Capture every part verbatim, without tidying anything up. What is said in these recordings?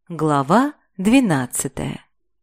Глава двенадцатая.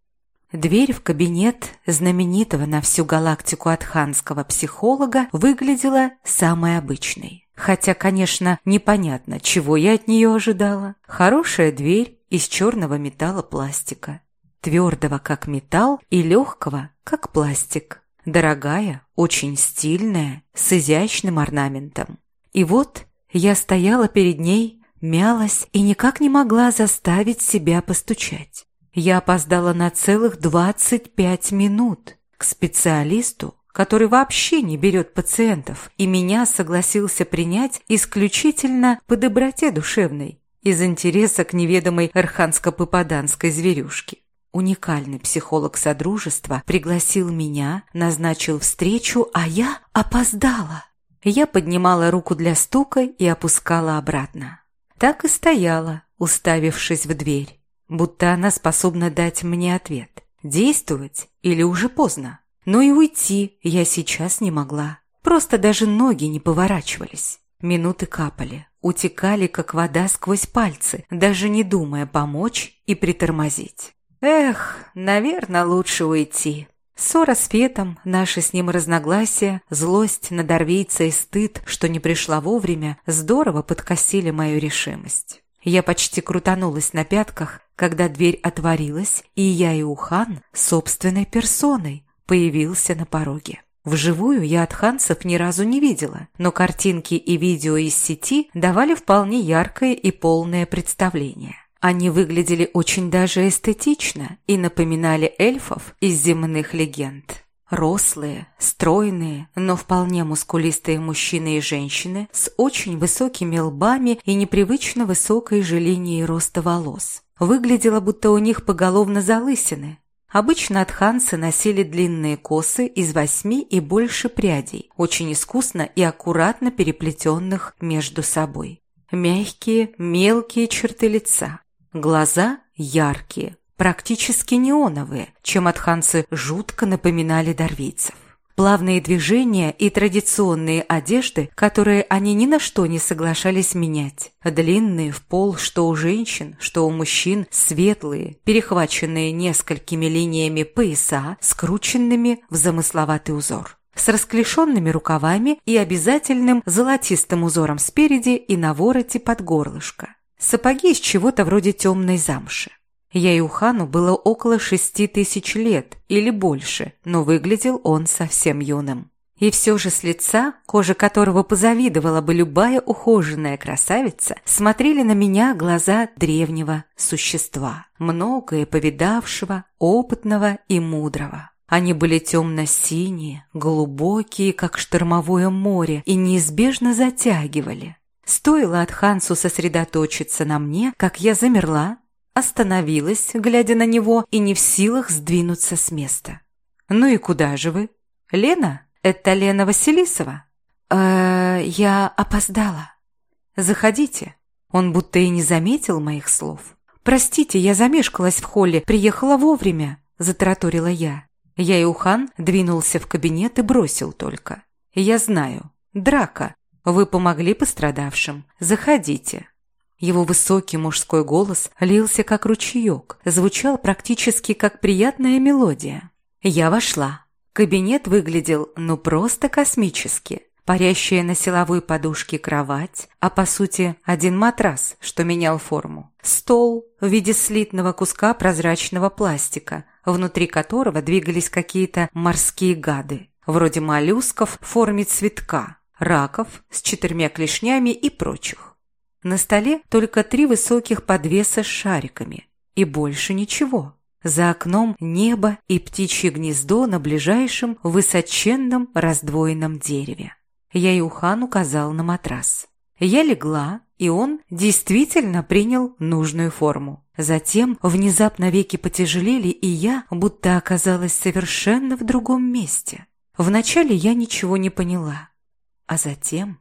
Дверь в кабинет знаменитого на всю галактику атханского психолога выглядела самой обычной. Хотя, конечно, непонятно, чего я от нее ожидала. Хорошая дверь из черного металлопластика. Твердого, как металл, и легкого, как пластик. Дорогая, очень стильная, с изящным орнаментом. И вот я стояла перед ней, мялась и никак не могла заставить себя постучать. Я опоздала на целых двадцать пять минут к специалисту, который вообще не берет пациентов, и меня согласился принять исключительно по доброте душевной, из интереса к неведомой арханско-попаданской зверюшке. Уникальный психолог Содружества пригласил меня, назначил встречу, а я опоздала. Я поднимала руку для стука и опускала обратно. Так и стояла, уставившись в дверь, будто она способна дать мне ответ. Действовать или уже поздно? Но и уйти я сейчас не могла. Просто даже ноги не поворачивались. Минуты капали, утекали, как вода сквозь пальцы, даже не думая помочь и притормозить. Эх, наверное, лучше уйти. Ссора с Фетом, наши с ним разногласия, злость на Дарвийца и стыд, что не пришла вовремя, здорово подкосили мою решимость. Я почти крутанулась на пятках, когда дверь отворилась, и я и Ухан собственной персоной появился на пороге. Вживую я атханцев ни разу не видела, но картинки и видео из сети давали вполне яркое и полное представление. Они выглядели очень даже эстетично и напоминали эльфов из земных легенд. Рослые, стройные, но вполне мускулистые мужчины и женщины с очень высокими лбами и непривычно высокой же линией роста волос. Выглядело, будто у них поголовно залысины. Обычно атханцы носили длинные косы из восьми и больше прядей, очень искусно и аккуратно переплетенных между собой. Мягкие, мелкие черты лица. Глаза яркие, практически неоновые, чем атханцы жутко напоминали дарвийцев. Плавные движения и традиционные одежды, которые они ни на что не соглашались менять. Длинные в пол что у женщин, что у мужчин, светлые, перехваченные несколькими линиями пояса, скрученными в замысловатый узор. С расклешенными рукавами и обязательным золотистым узором спереди и на вороте под горлышко. Сапоги из чего-то вроде темной замши. Яюхану было около шести тысяч лет или больше, но выглядел он совсем юным. И все же с лица, кожа которого позавидовала бы любая ухоженная красавица, смотрели на меня глаза древнего существа, многое повидавшего, опытного и мудрого. Они были темно-синие, глубокие, как штормовое море, и неизбежно затягивали. Стоило атханцу сосредоточиться на мне, как я замерла, остановилась, глядя на него, и не в силах сдвинуться с места. «Ну и куда же вы? Лена? Это Лена Василисова?» «Э-э, я опоздала». «Заходите». Он будто и не заметил моих слов. «Простите, я замешкалась в холле, приехала вовремя», – затараторила я. Яюхан двинулся в кабинет и бросил только: «Я знаю. Драка. Вы помогли пострадавшим. Заходите». Его высокий мужской голос лился как ручеек, звучал практически как приятная мелодия. Я вошла. Кабинет выглядел ну просто космически. Парящая на силовой подушке кровать, а по сути один матрас, что менял форму. Стол в виде слитного куска прозрачного пластика, внутри которого двигались какие-то морские гады, вроде моллюсков в форме цветка, раков с четырьмя клешнями и прочих. На столе только три высоких подвеса с шариками. И больше ничего. За окном небо и птичье гнездо на ближайшем высоченном раздвоенном дереве. Яюхан указал на матрас. Я легла, и он действительно принял нужную форму. Затем внезапно веки потяжелели, и я будто оказалась совершенно в другом месте. Вначале я ничего не поняла. А затем,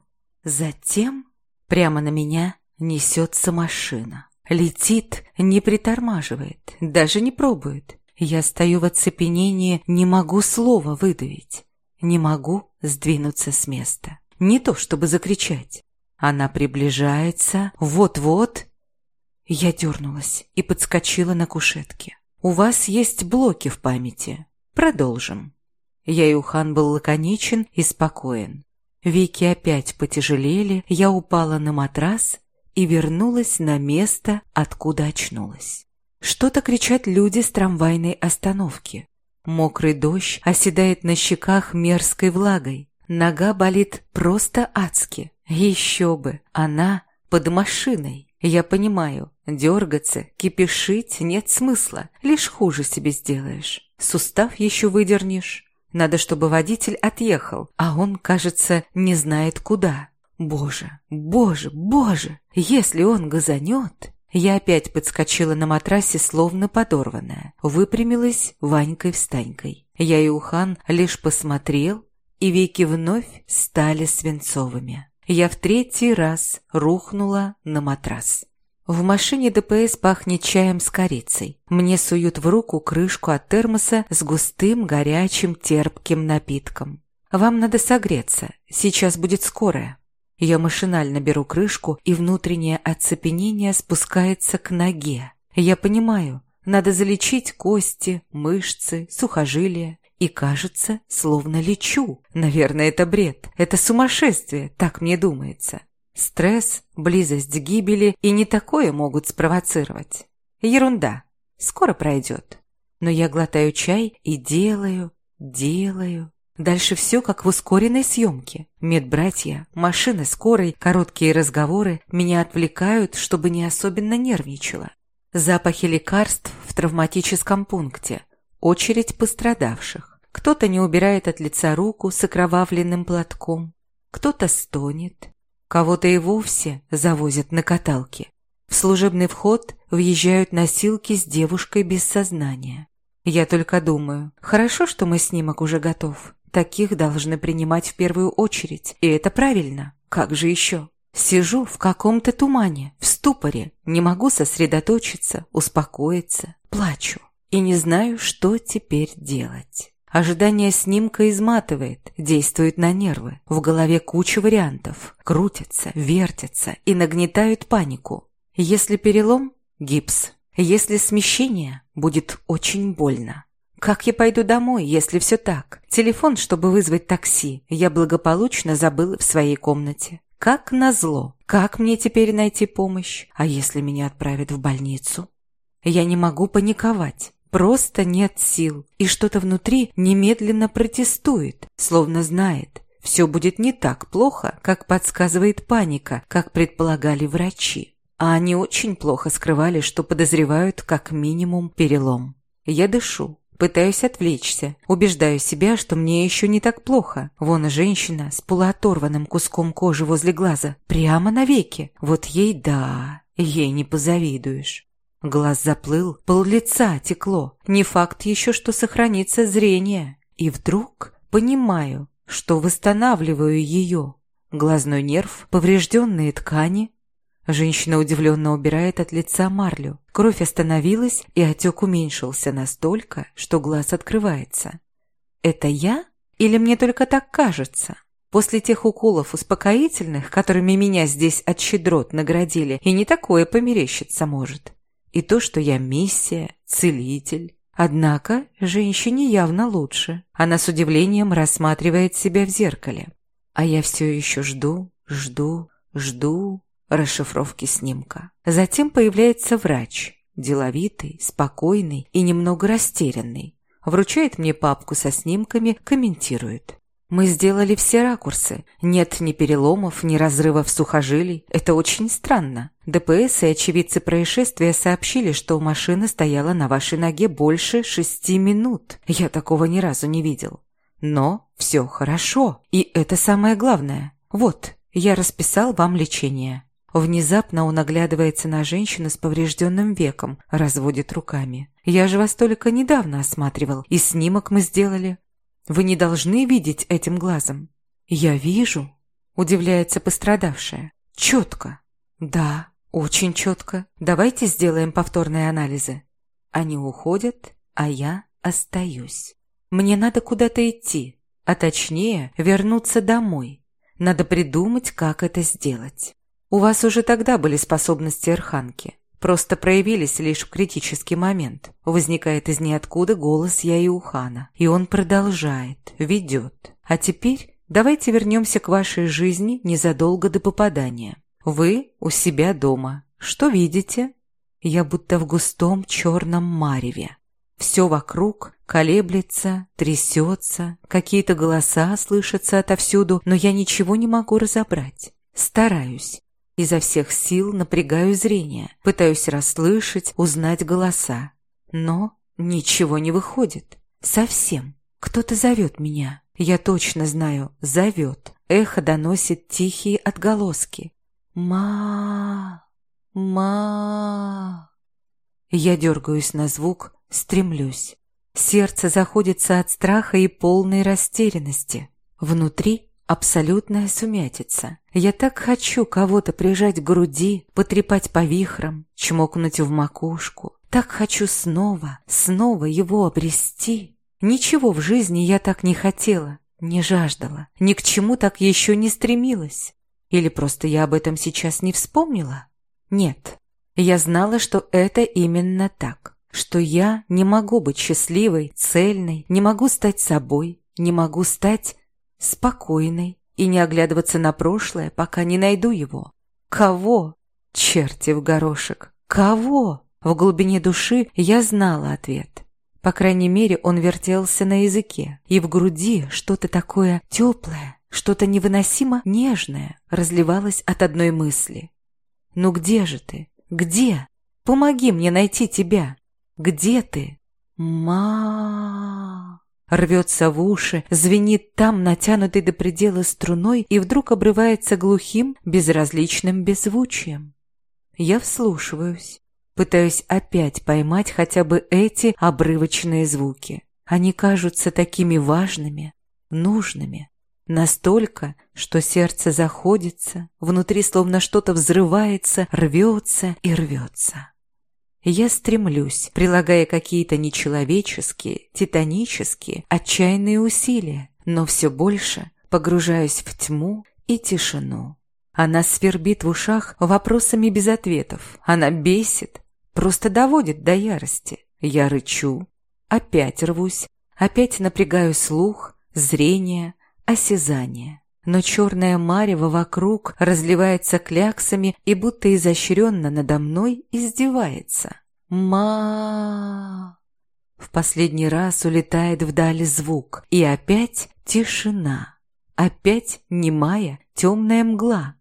затем прямо на меня несется машина. Летит, не притормаживает, даже не пробует. Я стою в оцепенении, не могу слова выдавить. Не могу сдвинуться с места. Не то чтобы закричать. Она приближается, вот-вот. Я дернулась и подскочила на кушетке. «У вас есть блоки в памяти. Продолжим». Яюхан был лаконичен и спокоен. Веки опять потяжелели, я упала на матрас и вернулась на место, откуда очнулась. Что-то кричат люди с трамвайной остановки. Мокрый дождь оседает на щеках мерзкой влагой. Нога болит просто адски. Еще бы, она под машиной. Я понимаю, дергаться, кипишить нет смысла, лишь хуже себе сделаешь. Сустав еще выдернешь. Надо, чтобы водитель отъехал, а он, кажется, не знает куда. Боже, боже, боже, если он газанет... Я опять подскочила на матрасе, словно подорванная. Выпрямилась Ванькой-встанькой. Яюхан лишь посмотрел, и веки вновь стали свинцовыми. Я в третий раз рухнула на матрас. В машине ДПС пахнет чаем с корицей. Мне суют в руку крышку от термоса с густым, горячим, терпким напитком. «Вам надо согреться, сейчас будет скорая». Я машинально беру крышку, и внутреннее оцепенение спускается к ноге. Я понимаю, надо залечить кости, мышцы, сухожилия. И кажется, словно лечу. Наверное, это бред. Это сумасшествие, так мне думается. Стресс, близость к гибели и не такое могут спровоцировать. Ерунда. Скоро пройдет. Но я глотаю чай и делаю, делаю. Дальше все как в ускоренной съемке. Медбратья, машины скорой, короткие разговоры меня отвлекают, чтобы не особенно нервничала. Запахи лекарств в травматическом пункте. Очередь пострадавших. Кто-то не убирает от лица руку с окровавленным платком. Кто-то стонет. Кого-то и вовсе завозят на каталке. В служебный вход въезжают носилки с девушкой без сознания. Я только думаю, хорошо, что мой снимок уже готов. Таких должны принимать в первую очередь, и это правильно. Как же еще? Сижу в каком-то тумане, в ступоре, не могу сосредоточиться, успокоиться, плачу и не знаю, что теперь делать. Ожидание снимка изматывает, действует на нервы. В голове куча вариантов, крутятся, вертятся и нагнетают панику. Если перелом – гипс. Если смещение – будет очень больно. Как я пойду домой, если все так? Телефон, чтобы вызвать такси, я благополучно забыла в своей комнате. Как назло. Как мне теперь найти помощь? А если меня отправят в больницу? Я не могу паниковать. Просто нет сил. И что-то внутри немедленно протестует, словно знает. Все будет не так плохо, как подсказывает паника, как предполагали врачи. А они очень плохо скрывали, что подозревают как минимум перелом. Я дышу. Пытаюсь отвлечься, убеждаю себя, что мне еще не так плохо. Вон женщина с полуоторванным куском кожи возле глаза, прямо на веке. Вот ей да, ей не позавидуешь. Глаз заплыл, пол-лица текло. Не факт еще, что сохранится зрение. И вдруг понимаю, что восстанавливаю ее. Глазной нерв, поврежденные ткани. Женщина удивленно убирает от лица марлю. Кровь остановилась, и отек уменьшился настолько, что глаз открывается. Это я? Или мне только так кажется? После тех уколов успокоительных, которыми меня здесь от щедрот наградили, и не такое померещиться может. И то, что я миссия, целитель. Однако женщине явно лучше. Она с удивлением рассматривает себя в зеркале. А я все еще жду, жду, жду... расшифровки снимка. Затем появляется врач, деловитый, спокойный и немного растерянный. Вручает мне папку со снимками, комментирует. Мы сделали все ракурсы. Нет ни переломов, ни разрывов сухожилий. Это очень странно. ДПС и очевидцы происшествия сообщили, что машина стояла на вашей ноге больше шести минут. Я такого ни разу не видел. Но все хорошо. И это самое главное. Вот, я расписал вам лечение. Внезапно он оглядывается на женщину с поврежденным веком, разводит руками. «Я же вас только недавно осматривал, и снимок мы сделали. Вы не должны видеть этим глазом». «Я вижу», — удивляется пострадавшая. «Четко». «Да, очень четко. Давайте сделаем повторные анализы». Они уходят, а я остаюсь. Мне надо куда-то идти, а точнее вернуться домой. Надо придумать, как это сделать. У вас уже тогда были способности Эрханки. просто проявились лишь в критический момент. Возникает из ниоткуда голос Яиухана, и он продолжает, ведет. А теперь давайте вернемся к вашей жизни незадолго до попадания. Вы у себя дома. Что видите? Я будто в густом черном мареве. Все вокруг колеблется, трясется, какие-то голоса слышатся отовсюду, но я ничего не могу разобрать. Стараюсь. Изо всех сил напрягаю зрение, пытаюсь расслышать, узнать голоса. Но ничего не выходит. Совсем. Кто-то зовет меня. Я точно знаю, зовет. Эхо доносит тихие отголоски. «Ма... ма...» Я дергаюсь на звук, стремлюсь. Сердце заходится от страха и полной растерянности. Внутри абсолютная сумятица. Я так хочу кого-то прижать к груди, потрепать по вихрам, чмокнуть в макушку. Так хочу снова, снова его обрести. Ничего в жизни я так не хотела, не жаждала, ни к чему так еще не стремилась. Или просто я об этом сейчас не вспомнила? Нет. Я знала, что это именно так, что я не могу быть счастливой, цельной, не могу стать собой, не могу стать спокойной и не оглядываться на прошлое, пока не найду его. Кого? Черти в горошек. Кого? В глубине души я знала ответ. По крайней мере, он вертелся на языке, и в груди что-то такое теплое, что-то невыносимо нежное разливалось от одной мысли. «Ну где же ты? Где? Помоги мне найти тебя. Где ты? Ма...» Рвется в уши, звенит там натянутой до предела струной и вдруг обрывается глухим, безразличным беззвучием. Я вслушиваюсь, пытаюсь опять поймать хотя бы эти обрывочные звуки. Они кажутся такими важными, нужными. Настолько, что сердце заходится, внутри словно что-то взрывается, рвется и рвется. Я стремлюсь, прилагая какие-то нечеловеческие, титанические, отчаянные усилия, но все больше погружаюсь в тьму и тишину. Она свербит в ушах вопросами без ответов. Она бесит, просто доводит до ярости. Я рычу, опять рвусь, опять напрягаю слух, зрение, осязание. Но черное марево вокруг разливается кляксами и будто изощренно надо мной издевается. Ма. В последний раз улетает вдали звук, и опять тишина. Опять немая темная мгла.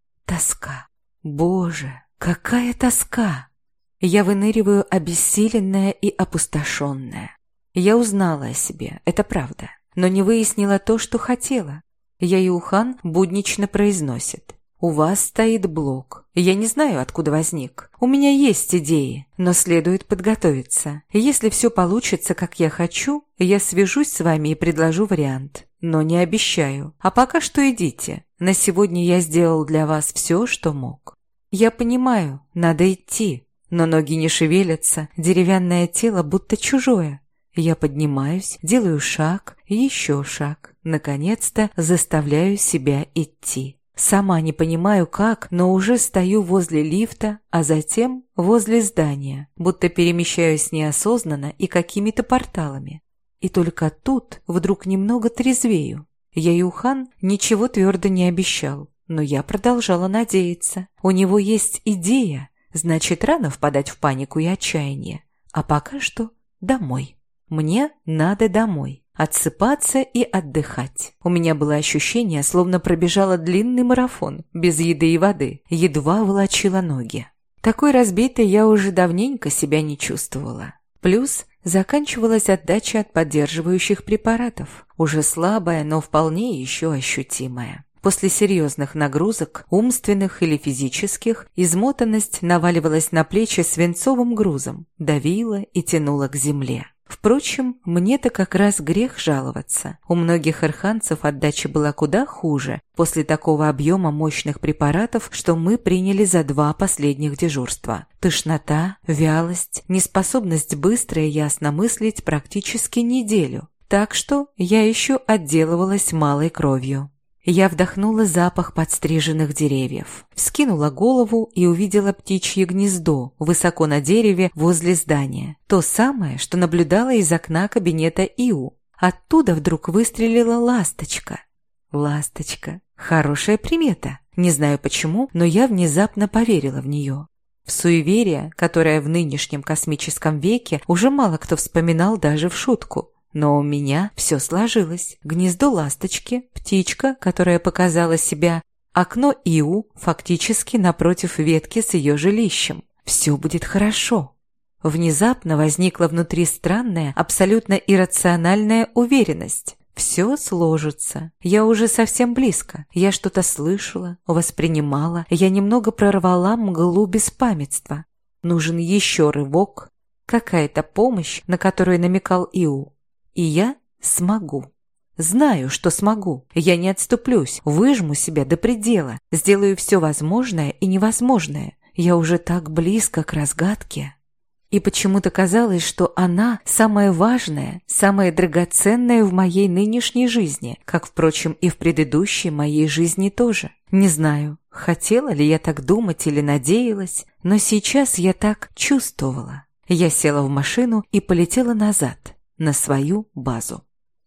Тоска. Боже, какая тоска! Я выныриваю обессиленная и опустошенная. Я узнала о себе, это правда, но не выяснила то, что хотела. Яиухан буднично произносит: «У вас стоит блок. Я не знаю, откуда возник. У меня есть идеи, но следует подготовиться. Если все получится, как я хочу, я свяжусь с вами и предложу вариант. Но не обещаю. А пока что идите. На сегодня я сделал для вас все, что мог». Я понимаю, надо идти, но ноги не шевелятся, деревянное тело будто чужое. Я поднимаюсь, делаю шаг, еще шаг. Наконец-то заставляю себя идти. Сама не понимаю как, но уже стою возле лифта, а затем возле здания, будто перемещаюсь неосознанно и какими-то порталами. И только тут вдруг немного трезвею. Яиухан ничего твердо не обещал, но я продолжала надеяться. У него есть идея, значит, рано впадать в панику и отчаяние. А пока что домой. Мне надо домой. Отсыпаться и отдыхать. У меня было ощущение, словно пробежала длинный марафон, без еды и воды, едва волочила ноги. Такой разбитой я уже давненько себя не чувствовала. Плюс заканчивалась отдача от поддерживающих препаратов, уже слабая, но вполне еще ощутимая. После серьезных нагрузок, умственных или физических, измотанность наваливалась на плечи свинцовым грузом, давила и тянула к земле. Впрочем, мне-то как раз грех жаловаться. У многих арханцев отдача была куда хуже после такого объема мощных препаратов, что мы приняли за два последних дежурства. Тошнота, вялость, неспособность быстро и ясно мыслить практически неделю. Так что я еще отделывалась малой кровью. Я вдохнула запах подстриженных деревьев, вскинула голову и увидела птичье гнездо высоко на дереве возле здания. То самое, что наблюдала из окна кабинета Иу. Оттуда вдруг выстрелила ласточка. Ласточка. Хорошая примета. Не знаю почему, но я внезапно поверила в нее. В суеверие, которое в нынешнем космическом веке уже мало кто вспоминал даже в шутку. Но у меня все сложилось. Гнездо ласточки, птичка, которая показала себя, окно Иу фактически напротив ветки с ее жилищем. Все будет хорошо. Внезапно возникла внутри странная, абсолютно иррациональная уверенность. Все сложится. Я уже совсем близко. Я что-то слышала, воспринимала. Я немного прорвала мглу беспамятства. Нужен еще рывок, какая-то помощь, на которую намекал Иу. И я смогу. Знаю, что смогу. Я не отступлюсь, выжму себя до предела, сделаю все возможное и невозможное. Я уже так близко к разгадке. И почему-то казалось, что она самая важная, самая драгоценная в моей нынешней жизни, как, впрочем, и в предыдущей моей жизни тоже. Не знаю, хотела ли я так думать или надеялась, но сейчас я так чувствовала. Я села в машину и полетела назад, на свою базу.